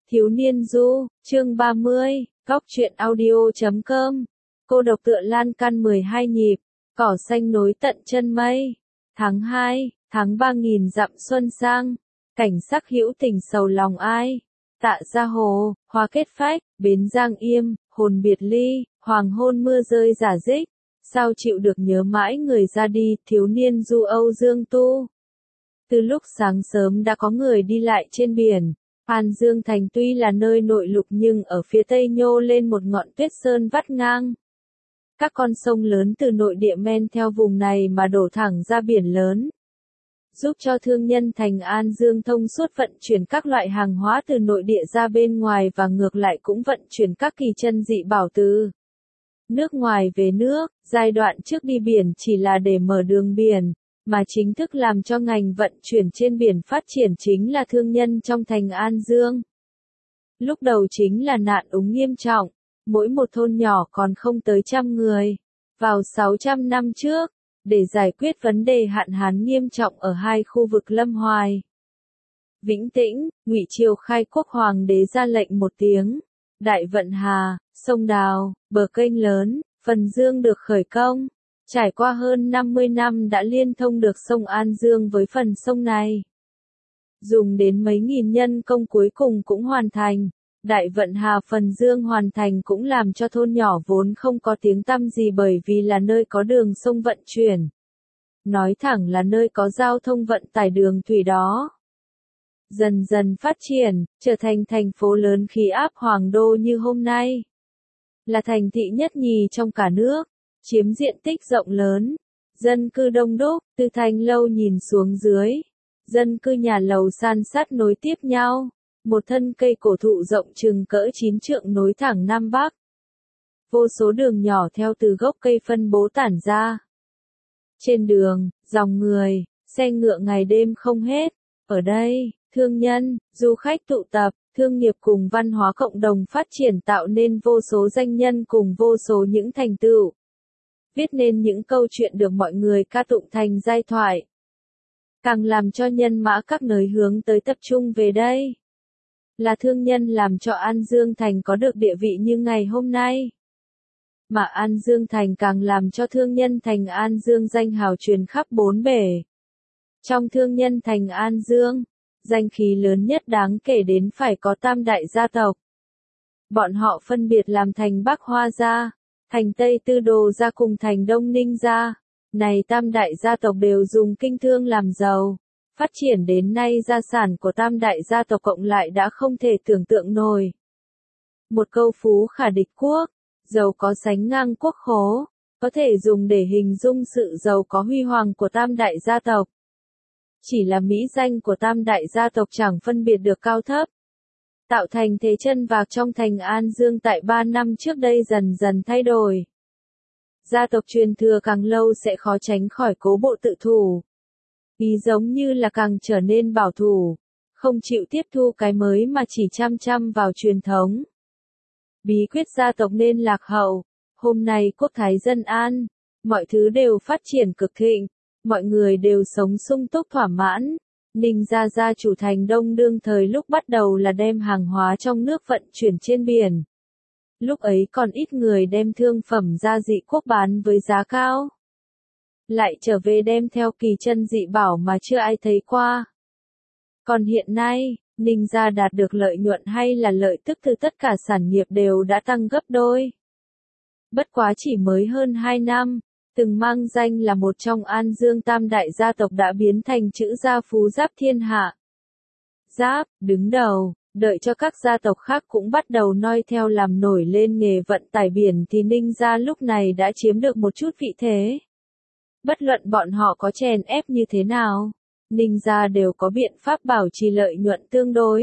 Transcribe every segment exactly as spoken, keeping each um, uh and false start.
Thiếu niên du, chương ba mươi, góc truyện audio chấm com. Cô độc tựa lan can mười hai nhịp, cỏ xanh nối tận chân mây. Tháng hai, tháng ba nghìn dặm xuân sang, cảnh sắc hữu tình sầu lòng ai. Tạ ra hồ, hoa kết phách, bến giang im, hồn biệt ly, hoàng hôn mưa rơi rả rích. Sao chịu được nhớ mãi người ra đi, thiếu niên du Âu Dương Tu. Từ lúc sáng sớm đã có người đi lại trên biển. An Dương Thành tuy là nơi nội lục nhưng ở phía tây nhô lên một ngọn tuyết sơn vắt ngang. Các con sông lớn từ nội địa men theo vùng này mà đổ thẳng ra biển lớn, giúp cho thương nhân thành An Dương thông suốt vận chuyển các loại hàng hóa từ nội địa ra bên ngoài và ngược lại cũng vận chuyển các kỳ chân dị bảo từ nước ngoài về nước. Giai đoạn trước đi biển chỉ là để mở đường biển, mà chính thức làm cho ngành vận chuyển trên biển phát triển chính là thương nhân trong thành An Dương. Lúc đầu chính là nạn úng nghiêm trọng, mỗi một thôn nhỏ còn không tới trăm người. Vào sáu trăm năm trước, để giải quyết vấn đề hạn hán nghiêm trọng ở hai khu vực Lâm Hoài, Vĩnh Tĩnh, Ngụy Triều khai quốc hoàng đế ra lệnh một tiếng, đại vận hà, sông Đào, bờ kênh lớn, phần Dương được khởi công. Trải qua hơn năm mươi năm đã liên thông được sông An Dương với phần sông này. Dùng đến mấy nghìn nhân công cuối cùng cũng hoàn thành. Đại vận hà phần Dương hoàn thành cũng làm cho thôn nhỏ vốn không có tiếng tăm gì bởi vì là nơi có đường sông vận chuyển. Nói thẳng là nơi có giao thông vận tải đường thủy đó. Dần dần phát triển, trở thành thành phố lớn khí áp hoàng đô như hôm nay. Là thành thị nhất nhì trong cả nước. Chiếm diện tích rộng lớn, dân cư đông đúc, từ thành lâu nhìn xuống dưới, dân cư nhà lầu san sát nối tiếp nhau, một thân cây cổ thụ rộng chừng cỡ chín trượng nối thẳng Nam Bắc. Vô số đường nhỏ theo từ gốc cây phân bố tản ra. Trên đường, dòng người, xe ngựa ngày đêm không hết. Ở đây, thương nhân, du khách tụ tập, thương nghiệp cùng văn hóa cộng đồng phát triển tạo nên vô số danh nhân cùng vô số những thành tựu. Viết nên những câu chuyện được mọi người ca tụng thành giai thoại. Càng làm cho nhân mã các nơi hướng tới tập trung về đây. Là thương nhân làm cho An Dương Thành có được địa vị như ngày hôm nay. Mà An Dương Thành càng làm cho thương nhân thành An Dương danh hào truyền khắp bốn bể. Trong thương nhân thành An Dương, danh khí lớn nhất đáng kể đến phải có tam đại gia tộc. Bọn họ phân biệt làm thành Bắc Hoa gia, thành Tây Tư Đồ gia cùng thành Đông Ninh gia. Này tam đại gia tộc đều dùng kinh thương làm giàu. Phát triển đến nay gia sản của tam đại gia tộc cộng lại đã không thể tưởng tượng nổi. Một câu phú khả địch quốc, giàu có sánh ngang quốc khố, có thể dùng để hình dung sự giàu có huy hoàng của tam đại gia tộc. Chỉ là mỹ danh của tam đại gia tộc chẳng phân biệt được cao thấp. Tạo thành thế chân vạc trong thành An Dương tại ba năm trước đây dần dần thay đổi. Gia tộc truyền thừa càng lâu sẽ khó tránh khỏi cố bộ tự thủ. Ý giống như là càng trở nên bảo thủ, không chịu tiếp thu cái mới mà chỉ chăm chăm vào truyền thống. Bí quyết gia tộc nên lạc hậu. Hôm nay quốc thái dân an, mọi thứ đều phát triển cực thịnh, mọi người đều sống sung túc thỏa mãn. Ninh gia gia chủ thành Đông đương thời lúc bắt đầu là đem hàng hóa trong nước vận chuyển trên biển. Lúc ấy còn ít người đem thương phẩm gia dị quốc bán với giá cao. Lại trở về đem theo kỳ chân dị bảo mà chưa ai thấy qua. Còn hiện nay, Ninh gia đạt được lợi nhuận hay là lợi tức từ tất cả sản nghiệp đều đã tăng gấp đôi. Bất quá chỉ mới hơn hai năm. Từng mang danh là một trong An Dương tam đại gia tộc đã biến thành chữ gia phú giáp thiên hạ. Giáp, đứng đầu, đợi cho các gia tộc khác cũng bắt đầu noi theo làm nổi lên nghề vận tải biển thì Ninh gia lúc này đã chiếm được một chút vị thế. Bất luận bọn họ có chèn ép như thế nào, Ninh gia đều có biện pháp bảo trì lợi nhuận tương đối.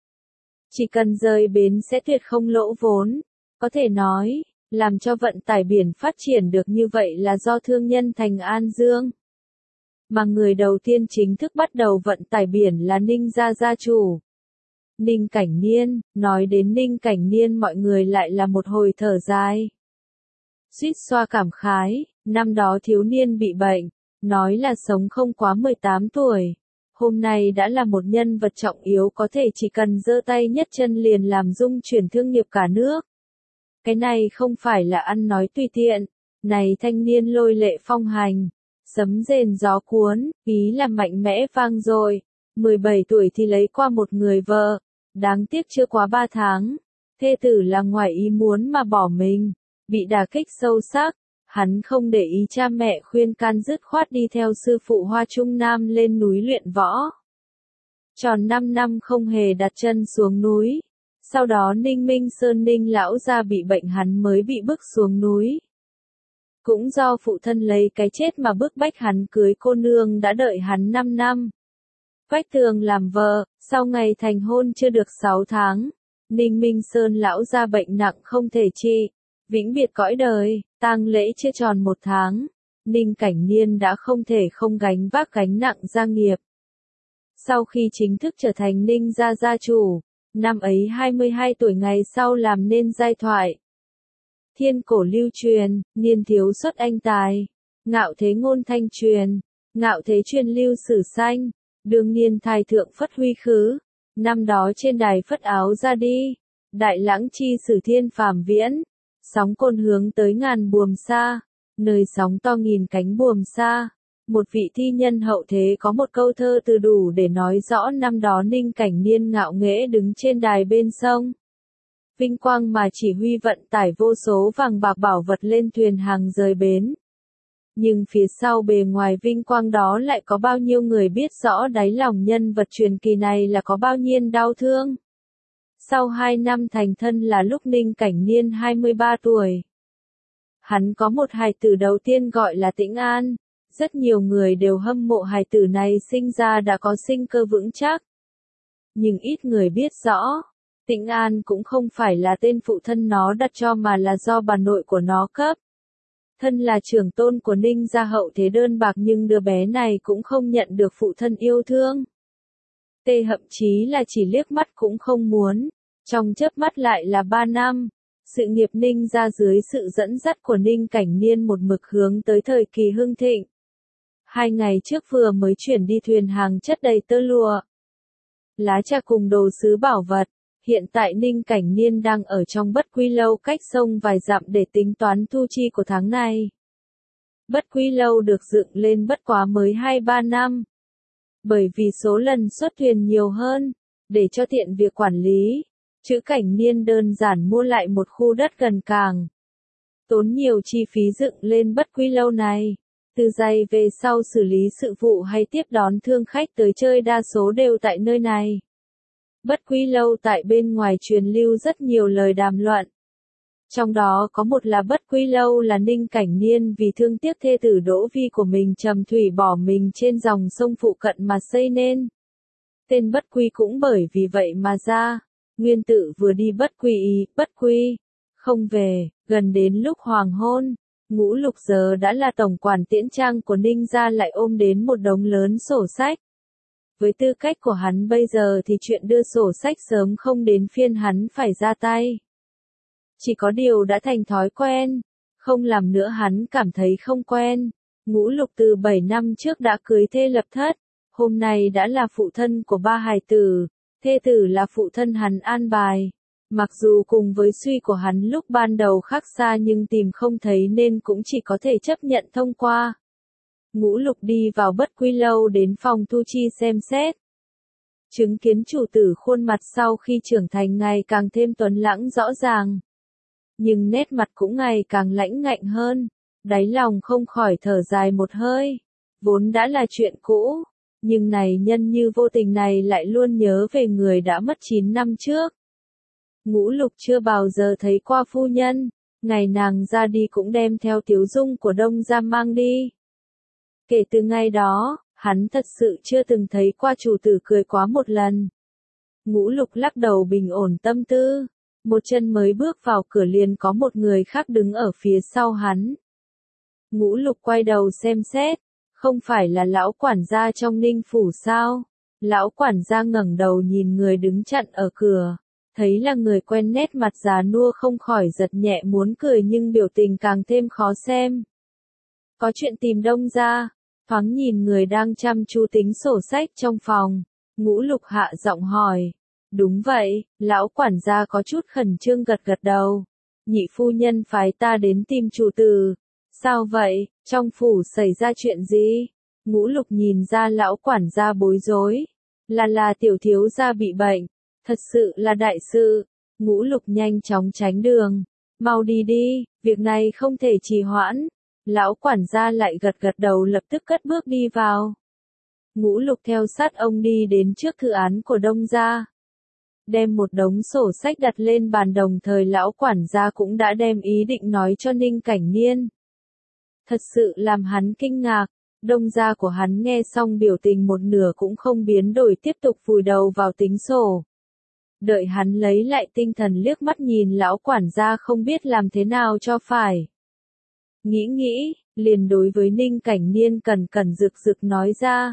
Chỉ cần rời bến sẽ tuyệt không lỗ vốn, có thể nói. Làm cho vận tải biển phát triển được như vậy là do thương nhân thành An Dương. Mà người đầu tiên chính thức bắt đầu vận tải biển là Ninh gia gia chủ. Ninh Cảnh Niên, nói đến Ninh Cảnh Niên mọi người lại là một hồi thở dài. Suýt xoa cảm khái, năm đó thiếu niên bị bệnh, nói là sống không quá mười tám tuổi. hôm nay đã là một nhân vật trọng yếu có thể chỉ cần giơ tay nhấc chân liền làm rung chuyển thương nghiệp cả nước. Cái này không phải là ăn nói tùy tiện, này thanh niên lôi lệ phong hành, sấm rền gió cuốn, ý là mạnh mẽ vang dội, mười bảy tuổi thì lấy qua một người vợ, đáng tiếc chưa quá ba tháng, thê tử là ngoài ý muốn mà bỏ mình, bị đả kích sâu sắc, hắn không để ý cha mẹ khuyên can dứt khoát đi theo sư phụ Hoa Trung Nam lên núi luyện võ. Tròn năm năm không hề đặt chân xuống núi. Sau đó Ninh Minh Sơn Ninh lão gia bị bệnh hắn mới bị bức xuống núi. Cũng do phụ thân lấy cái chết mà bức bách hắn cưới cô nương đã đợi hắn năm năm. Vách tường làm vợ, sau ngày thành hôn chưa được sáu tháng, Ninh Minh Sơn lão gia bệnh nặng không thể trị, vĩnh biệt cõi đời, tang lễ chưa tròn một tháng, Ninh Cảnh Niên đã không thể không gánh vác gánh nặng gia nghiệp. Sau khi chính thức trở thành Ninh gia gia chủ, năm ấy hai mươi hai tuổi ngày sau làm nên giai thoại. Thiên cổ lưu truyền, niên thiếu xuất anh tài, ngạo thế ngôn thanh truyền, ngạo thế truyền lưu sử sanh, đương niên thái thượng phất huy khứ, năm đó trên đài phất áo ra đi, đại lãng chi sử thiên phàm viễn, sóng cồn hướng tới ngàn buồm xa, nơi sóng to nghìn cánh buồm xa. Một vị thi nhân hậu thế có một câu thơ từ đủ để nói rõ năm đó Ninh Cảnh Niên ngạo nghễ đứng trên đài bên sông. Vinh quang mà chỉ huy vận tải vô số vàng bạc bảo vật lên thuyền hàng rời bến. Nhưng phía sau bề ngoài vinh quang đó lại có bao nhiêu người biết rõ đáy lòng nhân vật truyền kỳ này là có bao nhiêu đau thương. Sau hai năm thành thân là lúc Ninh Cảnh Niên hai mươi ba tuổi. Hắn có một hài tử đầu tiên gọi là Tĩnh An. Rất nhiều người đều hâm mộ hài tử này sinh ra đã có sinh cơ vững chắc. Nhưng ít người biết rõ, Tĩnh An cũng không phải là tên phụ thân nó đặt cho mà là do bà nội của nó cấp. Thân là trưởng tôn của Ninh gia hậu thế đơn bạc nhưng đứa bé này cũng không nhận được phụ thân yêu thương. Tê thậm chí là chỉ liếc mắt cũng không muốn, trong chớp mắt lại là ba năm. Sự nghiệp Ninh gia dưới sự dẫn dắt của Ninh Cảnh Niên một mực hướng tới thời kỳ hưng thịnh. Hai ngày trước vừa mới chuyển đi thuyền hàng chất đầy tơ lụa, lá trà cùng đồ sứ bảo vật. Hiện tại Ninh Cảnh Niên đang ở trong Bất Quy Lâu cách sông vài dặm để tính toán thu chi của tháng này. Bất Quy Lâu được dựng lên bất quá mới hai ba năm. Bởi vì số lần xuất thuyền nhiều hơn, để cho tiện việc quản lý, Chữ Cảnh Niên đơn giản mua lại một khu đất gần cảng. Tốn nhiều chi phí dựng lên Bất Quy Lâu này. Từ giày về sau xử lý sự vụ hay tiếp đón thương khách tới chơi đa số đều tại nơi này. Bất Quy Lâu tại bên ngoài truyền lưu rất nhiều lời đàm luận. Trong đó có một là Bất Quy Lâu là Ninh Cảnh Niên vì thương tiếc thê tử Đỗ Vi của mình trầm thủy bỏ mình trên dòng sông phụ cận mà xây nên. Tên Bất Quy cũng bởi vì vậy mà ra. Nguyên Tự vừa đi Bất Quy ý, Bất Quy, không về, gần đến lúc hoàng hôn. Ngũ Lục giờ đã là tổng quản tiễn trang của Ninh gia lại ôm đến một đống lớn sổ sách. Với tư cách của hắn bây giờ thì chuyện đưa sổ sách sớm không đến phiên hắn phải ra tay. Chỉ có điều đã thành thói quen, không làm nữa hắn cảm thấy không quen. Ngũ Lục từ bảy năm trước đã cưới thê lập thất, hôm nay đã là phụ thân của ba hài tử, thê tử là phụ thân hắn an bài. Mặc dù cùng với suy của hắn lúc ban đầu khác xa nhưng tìm không thấy nên cũng chỉ có thể chấp nhận thông qua. Ngũ Lục đi vào Bất Quy Lâu đến phòng thu chi xem xét. Chứng kiến chủ tử khuôn mặt sau khi trưởng thành ngày càng thêm tuấn lãng rõ ràng. Nhưng nét mặt cũng ngày càng lãnh ngạnh hơn, đáy lòng không khỏi thở dài một hơi. Vốn đã là chuyện cũ, nhưng này nhân như vô tình này lại luôn nhớ về người đã mất chín năm trước. Ngũ Lục chưa bao giờ thấy qua phu nhân, ngày nàng ra đi cũng đem theo tiếu dung của Đông gia mang đi. Kể từ ngày đó, hắn thật sự chưa từng thấy qua chủ tử cười quá một lần. Ngũ Lục lắc đầu bình ổn tâm tư, một chân mới bước vào cửa liền có một người khác đứng ở phía sau hắn. Ngũ Lục quay đầu xem xét, không phải là lão quản gia trong Ninh phủ sao? Lão quản gia ngẩng đầu nhìn người đứng chặn ở cửa, thấy là người quen nét mặt già nua không khỏi giật nhẹ muốn cười nhưng biểu tình càng thêm khó xem. Có chuyện tìm Đông gia. thoáng nhìn người đang chăm chú tính sổ sách trong phòng, Ngũ Lục hạ giọng hỏi. Đúng vậy, lão quản gia có chút khẩn trương gật gật đầu. Nhị phu nhân phái ta đến tìm chủ tử. Sao vậy, trong phủ xảy ra chuyện gì? Ngũ Lục nhìn ra lão quản gia bối rối. Là là tiểu thiếu gia bị bệnh. Thật sự là đại sự. Ngũ Lục nhanh chóng tránh đường. Mau đi đi, việc này không thể trì hoãn. Lão quản gia lại gật gật đầu lập tức cất bước đi vào. Ngũ Lục theo sát ông đi đến trước thư án của Đông gia. Đem một đống sổ sách đặt lên bàn, đồng thời lão quản gia cũng đã đem ý định nói cho Ninh Cảnh Niên. Thật sự làm hắn kinh ngạc, Đông gia của hắn nghe xong biểu tình một nửa cũng không biến đổi, tiếp tục vùi đầu vào tính sổ. Đợi hắn lấy lại tinh thần liếc mắt nhìn lão quản gia không biết làm thế nào cho phải. Nghĩ nghĩ, liền đối với Ninh Cảnh Niên cẩn cẩn rực rực nói ra.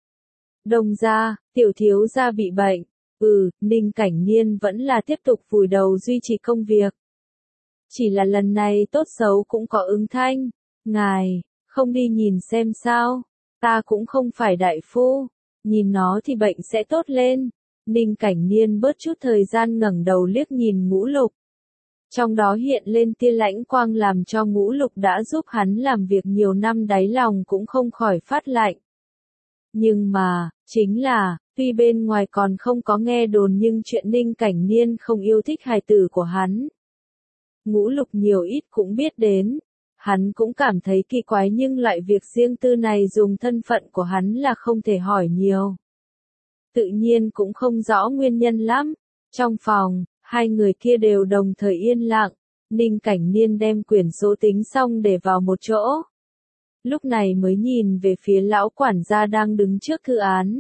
Đông gia, tiểu thiếu gia bị bệnh. Ừ, Ninh Cảnh Niên vẫn là tiếp tục vùi đầu duy trì công việc. Chỉ là lần này tốt xấu cũng có ứng thanh. Ngài, không đi nhìn xem sao? Ta cũng không phải đại phu. Nhìn nó thì bệnh sẽ tốt lên. Ninh Cảnh Niên bớt chút thời gian ngẩng đầu liếc nhìn Ngũ Lục. Trong đó hiện lên tia lãnh quang làm cho Ngũ Lục đã giúp hắn làm việc nhiều năm đáy lòng cũng không khỏi phát lạnh. Nhưng mà, chính là, tuy bên ngoài còn không có nghe đồn nhưng chuyện Ninh Cảnh Niên không yêu thích hài tử của hắn. Ngũ Lục nhiều ít cũng biết đến. Hắn cũng cảm thấy kỳ quái nhưng loại việc riêng tư này dùng thân phận của hắn là không thể hỏi nhiều. Tự nhiên cũng không rõ nguyên nhân lắm. Trong phòng, hai người kia đều đồng thời yên lặng. Ninh Cảnh Niên đem quyển số tính xong để vào một chỗ. Lúc này mới nhìn về phía lão quản gia đang đứng trước thư án.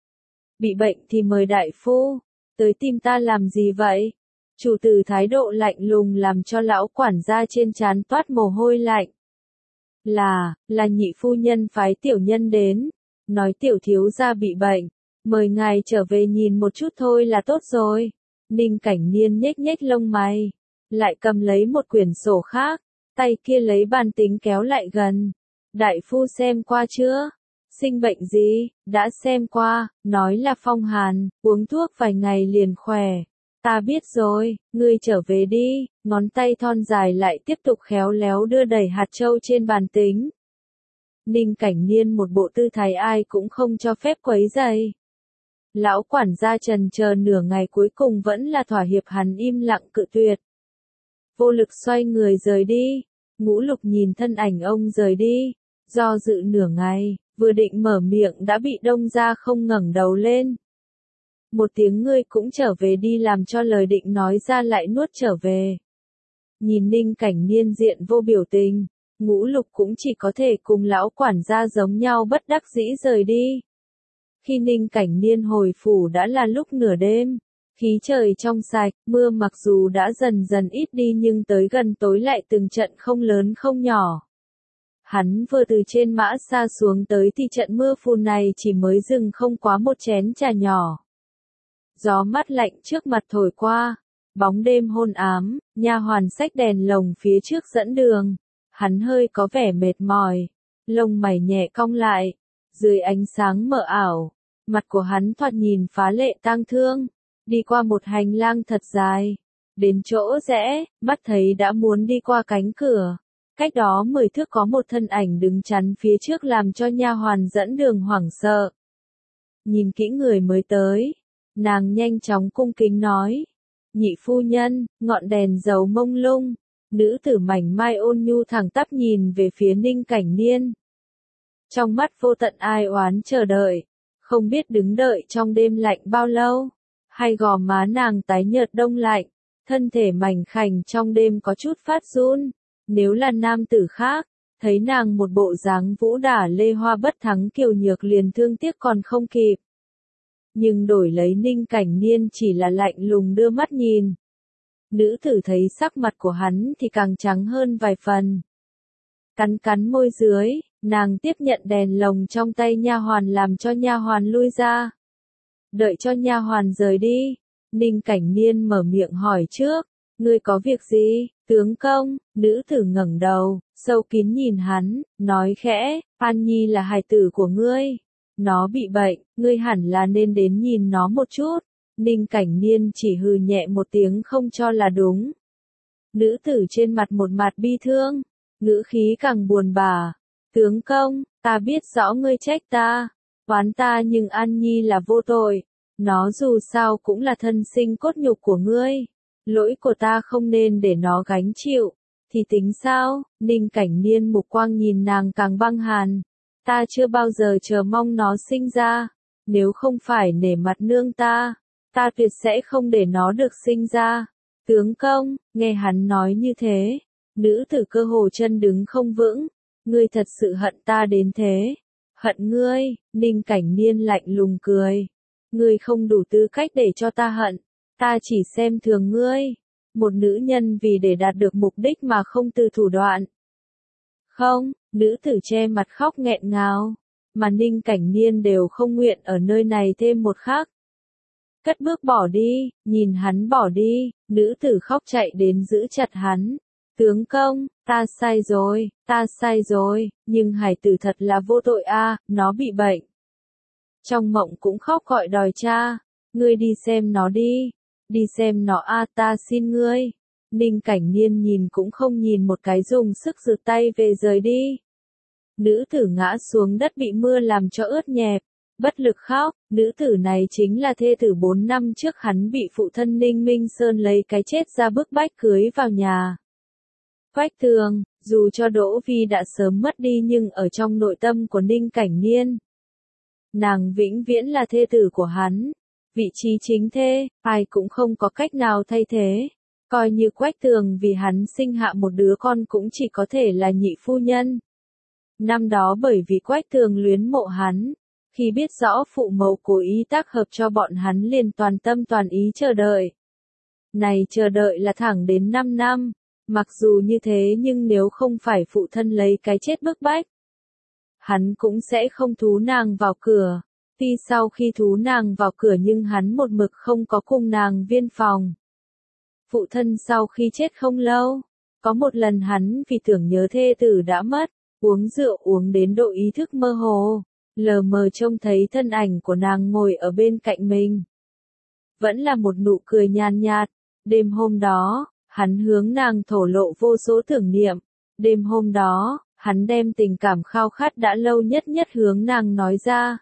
Bị bệnh thì mời đại phu, tới tìm ta làm gì vậy? Chủ tử thái độ lạnh lùng làm cho lão quản gia trên trán toát mồ hôi lạnh. Là, là nhị phu nhân phái tiểu nhân đến, nói tiểu thiếu gia bị bệnh, mời ngài trở về nhìn một chút thôi là tốt rồi. Ninh Cảnh Niên nhếch nhếch lông mày, lại cầm lấy một quyển sổ khác, tay kia lấy bàn tính kéo lại gần. Đại phu xem qua chưa? Sinh bệnh gì? Đã xem qua, nói là phong hàn, uống thuốc vài ngày liền khỏe. Ta biết rồi, ngươi trở về đi. Ngón tay thon dài lại tiếp tục khéo léo đưa đầy hạt châu trên bàn tính. Ninh Cảnh Niên một bộ tư thái ai cũng không cho phép quấy rầy. Lão quản gia trần chờ nửa ngày cuối cùng vẫn là thỏa hiệp, hắn im lặng cự tuyệt. Vô lực xoay người rời đi. Ngũ Lục nhìn thân ảnh ông rời đi, do dự nửa ngày, vừa định mở miệng đã bị Đông gia không ngẩng đầu lên. Một tiếng ngươi cũng trở về đi làm cho lời định nói ra lại nuốt trở về. Nhìn Ninh Cảnh Niên diện vô biểu tình, Ngũ Lục cũng chỉ có thể cùng lão quản gia giống nhau bất đắc dĩ rời đi. Khi Ninh Cảnh Niên hồi phủ đã là lúc nửa đêm, khí trời trong sạch, mưa mặc dù đã dần dần ít đi nhưng tới gần tối lại từng trận không lớn không nhỏ. Hắn vừa từ trên mã xa xuống tới thì trận mưa phùn này chỉ mới dừng không quá một chén trà nhỏ. Gió mát lạnh trước mặt thổi qua, bóng đêm hôn ám, nha hoàn xách đèn lồng phía trước dẫn đường. Hắn hơi có vẻ mệt mỏi, lông mày nhẹ cong lại, dưới ánh sáng mờ ảo, mặt của hắn thoạt nhìn phá lệ tang thương, đi qua một hành lang thật dài, đến chỗ rẽ, mắt thấy đã muốn đi qua cánh cửa. Cách đó mười thước có một thân ảnh đứng chắn phía trước làm cho nha hoàn dẫn đường hoảng sợ. Nhìn kỹ người mới tới, nàng nhanh chóng cung kính nói. Nhị phu nhân, ngọn đèn dầu mông lung, nữ tử mảnh mai ôn nhu thẳng tắp nhìn về phía Ninh Cảnh Niên. Trong mắt vô tận ai oán chờ đợi, không biết đứng đợi trong đêm lạnh bao lâu, hay gò má nàng tái nhợt đông lạnh, thân thể mảnh khảnh trong đêm có chút phát run. Nếu là nam tử khác, thấy nàng một bộ dáng vũ đả lê hoa bất thắng kiều nhược liền thương tiếc còn không kịp. Nhưng đổi lấy Ninh Cảnh Niên chỉ là lạnh lùng đưa mắt nhìn. Nữ tử thấy sắc mặt của hắn thì càng trắng hơn vài phần. Cắn cắn môi dưới, nàng tiếp nhận đèn lồng trong tay nha hoàn làm cho nha hoàn lui ra. Đợi cho nha hoàn rời đi, Ninh Cảnh Niên mở miệng hỏi trước, ngươi có việc gì? Tướng công, nữ tử ngẩng đầu, sâu kín nhìn hắn, nói khẽ, An Nhi là hài tử của ngươi. Nó bị bệnh, ngươi hẳn là nên đến nhìn nó một chút. Ninh Cảnh Niên chỉ hừ nhẹ một tiếng không cho là đúng. Nữ tử trên mặt một mặt bi thương, ngữ khí càng buồn bã. Tướng công, ta biết rõ ngươi trách ta, oán ta nhưng An Nhi là vô tội. Nó dù sao cũng là thân sinh cốt nhục của ngươi. Lỗi của ta không nên để nó gánh chịu. Thì tính sao? Ninh Cảnh Niên mục quang nhìn nàng càng băng hàn. Ta chưa bao giờ chờ mong nó sinh ra. Nếu không phải nể mặt nương ta, ta tuyệt sẽ không để nó được sinh ra. Tướng công, nghe hắn nói như thế, nữ tử cơ hồ chân đứng không vững. Ngươi thật sự hận ta đến thế. Hận ngươi, Ninh Cảnh Niên lạnh lùng cười. Ngươi không đủ tư cách để cho ta hận. Ta chỉ xem thường ngươi. Một nữ nhân vì để đạt được mục đích mà không từ thủ đoạn. Không, nữ tử che mặt khóc nghẹn ngào. Mà Ninh Cảnh Niên đều không nguyện ở nơi này thêm một khắc. Cất bước bỏ đi, nhìn hắn bỏ đi, nữ tử khóc chạy đến giữ chặt hắn. Tướng công, ta sai rồi, ta sai rồi, nhưng hải tử thật là vô tội a, nó bị bệnh. Trong mộng cũng khóc gọi đòi cha, ngươi đi xem nó đi, đi xem nó a, ta xin ngươi. Ninh Cảnh Niên nhìn cũng không nhìn một cái dùng sức giật tay về rời đi. Nữ tử ngã xuống đất bị mưa làm cho ướt nhẹp, bất lực khóc. Nữ tử này chính là thê tử bốn năm trước hắn bị phụ thân Ninh Minh Sơn lấy cái chết ra bức bách cưới vào nhà. Quách Tường, dù cho Đỗ Vi đã sớm mất đi nhưng ở trong nội tâm của Ninh Cảnh Niên, nàng vĩnh viễn là thê tử của hắn. Vị trí chính thê, ai cũng không có cách nào thay thế. Coi như Quách Tường vì hắn sinh hạ một đứa con cũng chỉ có thể là nhị phu nhân. Năm đó bởi vì Quách Tường luyến mộ hắn, khi biết rõ phụ mẫu cố ý tác hợp cho bọn hắn liền toàn tâm toàn ý chờ đợi. Này chờ đợi là thẳng đến năm năm. Mặc dù như thế nhưng nếu không phải phụ thân lấy cái chết bức bách, hắn cũng sẽ không thú nàng vào cửa. Tuy sau khi thú nàng vào cửa nhưng hắn một mực không có cùng nàng viên phòng. Phụ thân sau khi chết không lâu, có một lần hắn vì tưởng nhớ thê tử đã mất, uống rượu uống đến độ ý thức mơ hồ, lờ mờ trông thấy thân ảnh của nàng ngồi ở bên cạnh mình. Vẫn là một nụ cười nhàn nhạt. Đêm hôm đó, hắn hướng nàng thổ lộ vô số tưởng niệm. Đêm hôm đó, hắn đem tình cảm khao khát đã lâu nhất nhất hướng nàng nói ra.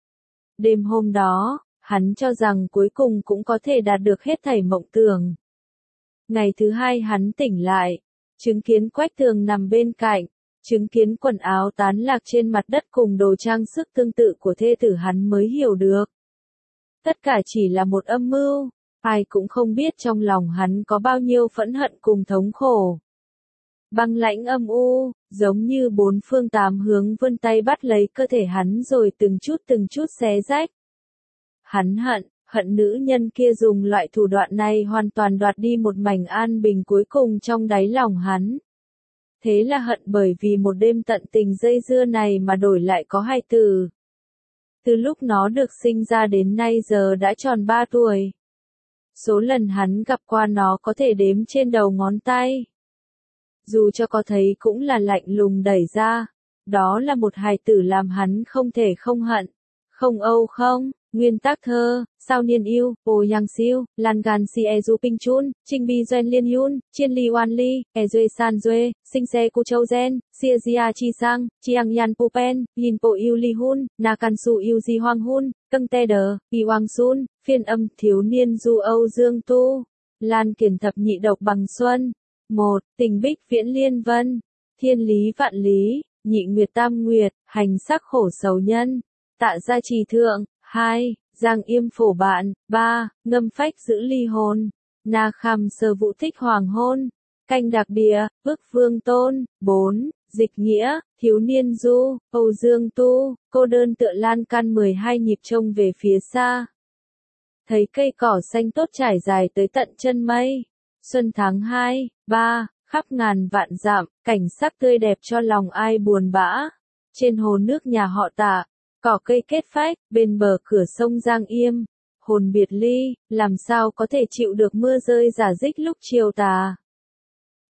Đêm hôm đó, hắn cho rằng cuối cùng cũng có thể đạt được hết thảy mộng tưởng. Ngày thứ hai hắn tỉnh lại, chứng kiến Quách Tường nằm bên cạnh, chứng kiến quần áo tán lạc trên mặt đất cùng đồ trang sức tương tự của thê tử hắn mới hiểu được. Tất cả chỉ là một âm mưu, ai cũng không biết trong lòng hắn có bao nhiêu phẫn hận cùng thống khổ. Băng lãnh âm u, giống như bốn phương tám hướng vươn tay bắt lấy cơ thể hắn rồi từng chút từng chút xé rách. Hắn hận, hận nữ nhân kia dùng loại thủ đoạn này hoàn toàn đoạt đi một mảnh an bình cuối cùng trong đáy lòng hắn. Thế là hận bởi vì một đêm tận tình dây dưa này mà đổi lại có hai từ. Từ lúc nó được sinh ra đến nay giờ đã tròn ba tuổi. Số lần hắn gặp qua nó có thể đếm trên đầu ngón tay. Dù cho có thấy cũng là lạnh lùng đẩy ra. Đó là một hài tử làm hắn không thể không hận. Không âu không, nguyên tác thơ, sao niên yêu, ô yang siêu, lan gan si e du ping chun, trinh bi doen liên yun, chiên li wan li, e duê san duê, sinh xe cu châu gen, sia zia chi sang, chiang yan pu pen, yin po yêu li hun, na kan su yêu di hoang hun, câng te đờ, y wang sun, phiên âm thiếu niên du âu dương tu, lan kiền thập nhị độc bằng xuân. Một, tình bích viễn liên vân, thiên lý vạn lý, nhị nguyệt tam nguyệt, hành sắc khổ sầu nhân. Tạ gia trì thượng. Hai. Giang yêm phổ bạn. Ba. Ngâm phách giữ ly hồn. Na kham sơ vũ thích hoàng hôn. Canh đặc bìa, bức vương tôn. Bốn. Dịch nghĩa, thiếu niên du, Âu Dương tu, cô đơn tựa lan can mười hai nhịp trông về phía xa. Thấy cây cỏ xanh tốt trải dài tới tận chân mây. Xuân tháng hai, ba, khắp ngàn vạn dặm, cảnh sắc tươi đẹp cho lòng ai buồn bã. Trên hồ nước nhà họ Tạ, cỏ cây kết phách, bên bờ cửa sông Giang Yêm, hồn biệt ly, làm sao có thể chịu được mưa rơi rả rích lúc chiều tà.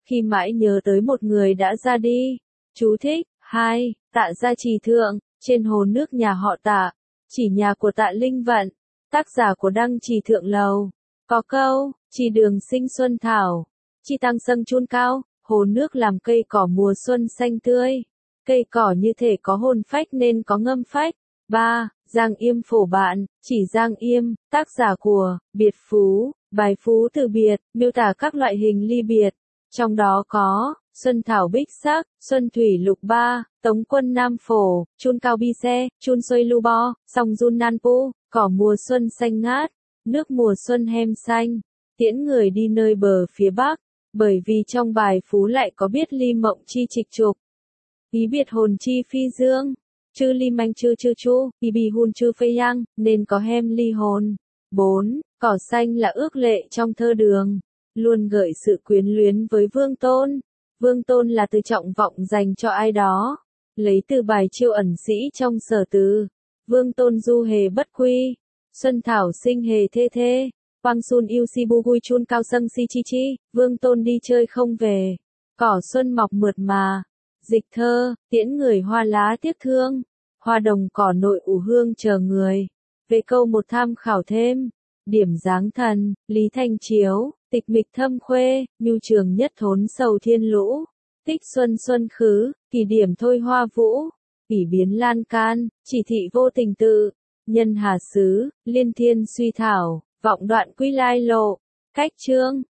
khi mãi nhớ tới một người đã ra đi. Chú thích, hai, Tạ Gia Trì Thượng, trên hồ nước nhà họ Tạ, chỉ nhà của Tạ Linh Vận, tác giả của Đăng Trì Thượng Lầu. Có câu, chỉ đường sinh xuân thảo, chi tăng sâng chun cao, hồ nước làm cây cỏ mùa xuân xanh tươi. Cây cỏ như thể có hồn phách nên có ngâm phách. ba. Giang Yêm phổ bạn, chỉ Giang Yêm, tác giả của Biệt Phú, bài Phú từ biệt, miêu tả các loại hình ly biệt. Trong đó có Xuân Thảo Bích Sắc, Xuân Thủy Lục Ba, Tống Quân Nam Phổ, Chun Cao Bi Xe, Chun Xuôi Lu Bo, Song Jun Nan Pu, cỏ mùa xuân xanh ngát, nước mùa xuân hem xanh, tiễn người đi nơi bờ phía bắc, bởi vì trong bài Phú lại có biết ly mộng chi trịch trục. Ý biệt hồn chi phi dương, chư ly manh chư chư chu, ý bì hun chư phê yang, nên có hem ly hồn. bốn. Cỏ xanh là ước lệ trong thơ đường, luôn gợi sự quyến luyến với Vương Tôn. Vương Tôn là từ trọng vọng dành cho ai đó, lấy từ bài Chiêu Ẩn Sĩ trong Sở Từ. Vương Tôn du hề bất quy, Xuân Thảo sinh hề thê thê, Quang Sun yêu si bu gui chun cao sâng si chi chi, Vương Tôn đi chơi không về, cỏ xuân mọc mượt mà. Dịch thơ, tiễn người hoa lá tiếc thương, hoa đồng cỏ nội ủ hương chờ người. Về câu một tham khảo thêm, điểm dáng thần, Lý Thanh Chiếu, tịch mịch thâm khuê, nhu trường nhất thốn sầu thiên lũ, tích xuân xuân khứ, kỳ điểm thôi hoa vũ, kỷ biến lan can, chỉ thị vô tình tự, nhân hà xứ, liên thiên suy thảo, vọng đoạn quy lai lộ. Cách chương